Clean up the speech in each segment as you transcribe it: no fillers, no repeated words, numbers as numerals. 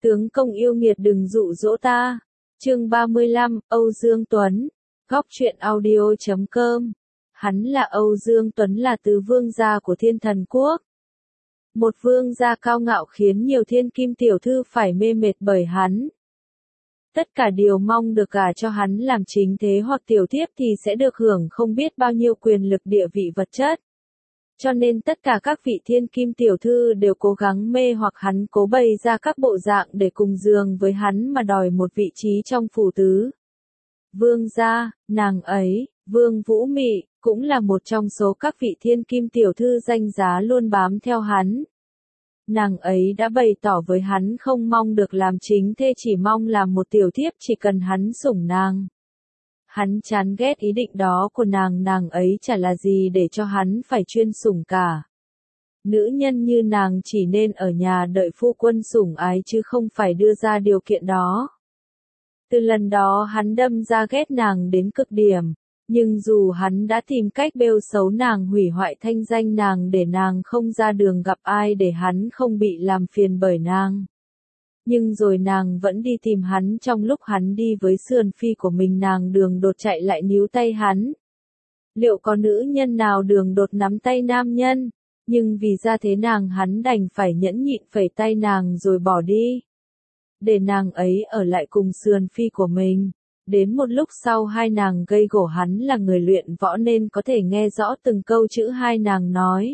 Tướng công yêu nghiệt đừng dụ dỗ ta. Chương 35, Âu Dương Tuấn. Góc truyện audio.com. Hắn là Âu Dương Tuấn, là tứ vương gia của Thiên Thần Quốc. Một vương gia cao ngạo khiến nhiều thiên kim tiểu thư phải mê mệt bởi hắn. Tất cả điều mong được gả cho hắn làm chính thế hoặc tiểu thiếp thì sẽ được hưởng không biết bao nhiêu quyền lực, địa vị, vật chất. Cho nên tất cả các vị thiên kim tiểu thư đều cố gắng mê hoặc hắn, cố bày ra các bộ dạng để cùng giường với hắn mà đòi một vị trí trong phủ tứ vương gia. Nàng ấy, Vương Vũ Mị, cũng là một trong số các vị thiên kim tiểu thư danh giá luôn bám theo hắn. Nàng ấy đã bày tỏ với hắn không mong được làm chính thê, chỉ mong làm một tiểu thiếp, chỉ cần hắn sủng nàng. Hắn chán ghét ý định đó của nàng ấy chả là gì để cho hắn phải chuyên sủng cả. Nữ nhân như nàng chỉ nên ở nhà đợi phu quân sủng ái chứ không phải đưa ra điều kiện đó. Từ lần đó hắn đâm ra ghét nàng đến cực điểm, nhưng dù hắn đã tìm cách bêu xấu nàng, hủy hoại thanh danh nàng để nàng không ra đường gặp ai, để hắn không bị làm phiền bởi nàng. Nhưng rồi nàng vẫn đi tìm hắn, trong lúc hắn đi với sườn phi của mình, nàng đường đột chạy lại níu tay hắn. Liệu có nữ nhân nào đường đột nắm tay nam nhân, nhưng vì ra thế hắn đành phải nhẫn nhịn phẩy tay nàng rồi bỏ đi. Để nàng ấy ở lại cùng sườn phi của mình. Đến một lúc sau hai nàng gây gổ, hắn là người luyện võ nên có thể nghe rõ từng câu chữ hai nàng nói.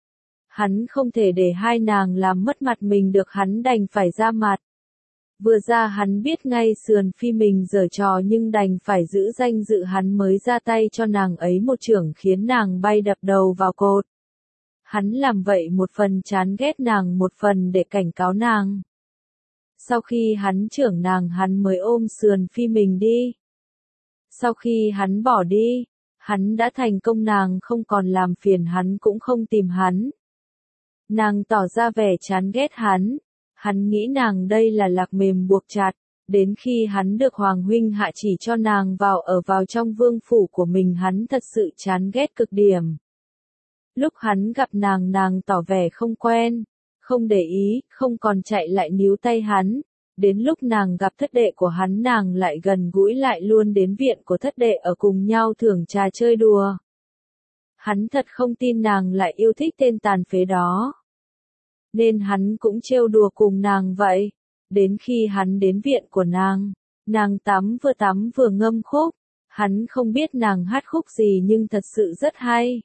Hắn không thể để hai nàng làm mất mặt mình được, hắn đành phải ra mặt. Vừa ra hắn biết ngay sườn phi mình giở trò, nhưng đành phải giữ danh dự hắn mới ra tay cho nàng ấy một chưởng khiến nàng bay đập đầu vào cột. Hắn làm vậy một phần chán ghét nàng, một phần để cảnh cáo nàng. Sau khi hắn chưởng nàng, hắn mới ôm sườn phi mình đi. Sau khi hắn bỏ đi, hắn đã thành công, nàng không còn làm phiền hắn, cũng không tìm hắn. Nàng tỏ ra vẻ chán ghét hắn. Hắn nghĩ nàng đây là lạc mềm buộc chặt, đến khi hắn được Hoàng huynh hạ chỉ cho nàng vào trong vương phủ của mình, hắn thật sự chán ghét cực điểm. Lúc hắn gặp nàng tỏ vẻ không quen, không để ý, không còn chạy lại níu tay hắn. Đến lúc nàng gặp thất đệ của hắn, nàng lại gần gũi lại luôn đến viện của thất đệ ở cùng nhau thưởng trà chơi đùa. Hắn thật không tin nàng lại yêu thích tên tàn phế đó. Nên hắn cũng trêu đùa cùng nàng vậy. Đến khi hắn đến viện của nàng tắm vừa ngâm khúc. Hắn không biết nàng hát khúc gì nhưng thật sự rất hay.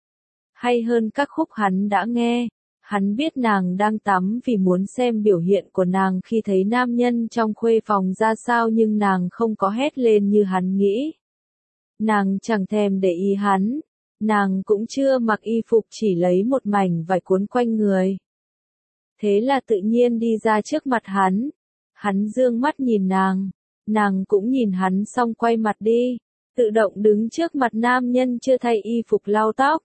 Hay hơn các khúc hắn đã nghe. Hắn biết nàng đang tắm vì muốn xem biểu hiện của nàng khi thấy nam nhân trong khuê phòng ra sao, nhưng nàng không có hét lên như hắn nghĩ. Nàng chẳng thèm để ý hắn. Nàng cũng chưa mặc y phục, chỉ lấy một mảnh vải cuốn quanh người. Thế là tự nhiên đi ra trước mặt hắn. Hắn dương mắt nhìn nàng cũng nhìn hắn xong quay mặt đi, tự động đứng trước mặt nam nhân chưa thay y phục lau tóc.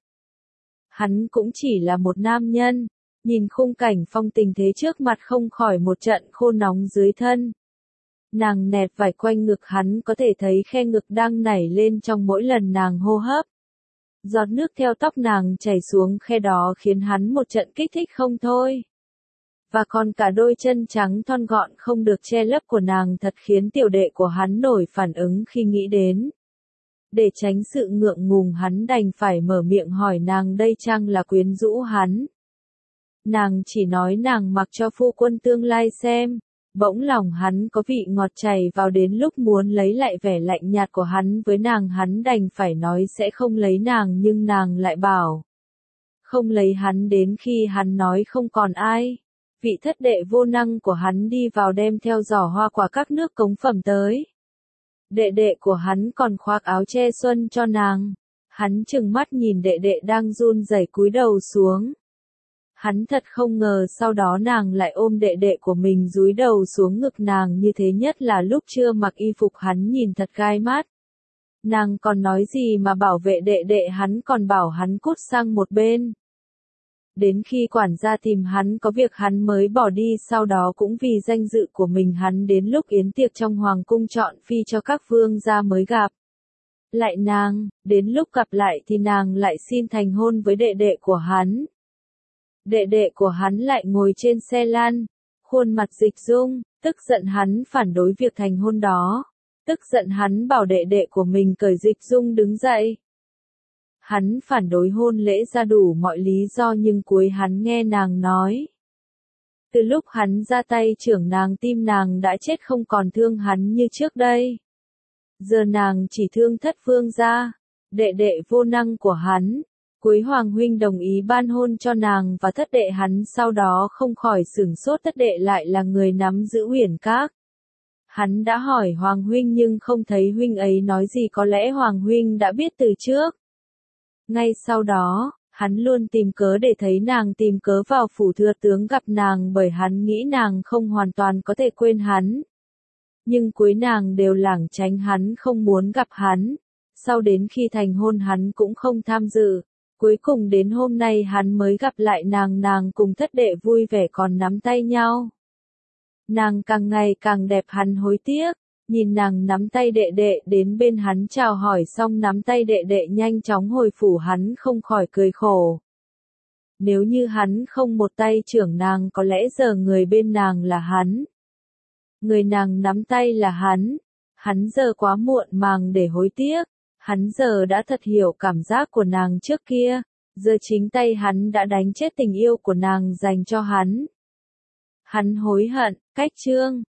Hắn cũng chỉ là một nam nhân, nhìn khung cảnh phong tình thế trước mặt không khỏi một trận khô nóng dưới thân. Nàng nẹt vải quanh ngực hắn, có thể thấy khe ngực đang nảy lên trong mỗi lần nàng hô hấp. Giọt nước theo tóc nàng chảy xuống khe đó khiến hắn một trận kích thích không thôi. Và còn cả đôi chân trắng thon gọn không được che lấp của nàng thật khiến tiểu đệ của hắn nổi phản ứng khi nghĩ đến. Để tránh sự ngượng ngùng, hắn đành phải mở miệng hỏi nàng đây chăng là quyến rũ hắn. Nàng chỉ nói nàng mặc cho phu quân tương lai xem. Bỗng lòng hắn có vị ngọt chảy vào, đến lúc muốn lấy lại vẻ lạnh nhạt của hắn với nàng, hắn đành phải nói sẽ không lấy nàng, nhưng nàng lại bảo không lấy hắn đến khi hắn nói không còn ai. Vị thất đệ vô năng của hắn đi vào đem theo giỏ hoa quả các nước cống phẩm tới. Đệ đệ của hắn còn khoác áo che xuân cho nàng. Hắn trừng mắt nhìn đệ đệ đang run rẩy cúi đầu xuống. Hắn thật không ngờ sau đó nàng lại ôm đệ đệ của mình dúi đầu xuống ngực nàng như thế, nhất là lúc chưa mặc y phục, hắn nhìn thật gai mắt. Nàng còn nói gì mà bảo vệ đệ đệ, hắn còn bảo hắn cút sang một bên. Đến khi quản gia tìm hắn có việc hắn mới bỏ đi, sau đó cũng vì danh dự của mình hắn đến lúc yến tiệc trong hoàng cung chọn phi cho các vương gia mới gặp lại nàng, đến lúc gặp lại thì nàng lại xin thành hôn với đệ đệ của hắn. Đệ đệ của hắn lại ngồi trên xe lăn, khuôn mặt Dịch Dung, tức giận hắn phản đối việc thành hôn đó. Tức giận hắn bảo đệ đệ của mình cởi Dịch Dung đứng dậy. Hắn phản đối hôn lễ ra đủ mọi lý do nhưng cuối hắn nghe nàng nói. Từ lúc hắn ra tay chưởng nàng tim nàng đã chết không còn thương hắn như trước đây. Giờ nàng chỉ thương thất vương gia, đệ đệ vô năng của hắn. Cuối Hoàng huynh đồng ý ban hôn cho nàng và thất đệ hắn sau đó không khỏi sửng sốt thất đệ lại là người nắm giữ Uyển Các. Hắn đã hỏi Hoàng huynh nhưng không thấy huynh ấy nói gì có lẽ Hoàng huynh đã biết từ trước. Ngay sau đó, hắn luôn tìm cớ để thấy nàng tìm cớ vào phủ thừa tướng gặp nàng bởi hắn nghĩ nàng không hoàn toàn có thể quên hắn. Nhưng cuối nàng đều lảng tránh hắn không muốn gặp hắn. Sau đến khi thành hôn hắn cũng không tham dự. Cuối cùng đến hôm nay hắn mới gặp lại nàng cùng thất đệ vui vẻ còn nắm tay nhau. Nàng càng ngày càng đẹp hắn hối tiếc. Nhìn nàng nắm tay đệ đệ đến bên hắn chào hỏi xong nắm tay đệ đệ nhanh chóng hồi phủ hắn không khỏi cười khổ. Nếu như hắn không một tay trưởng nàng có lẽ giờ người bên nàng là hắn. Người nàng nắm tay là hắn giờ quá muộn màng để hối tiếc, hắn giờ đã thật hiểu cảm giác của nàng trước kia, giờ chính tay hắn đã đánh chết tình yêu của nàng dành cho hắn. Hắn hối hận, cách chương.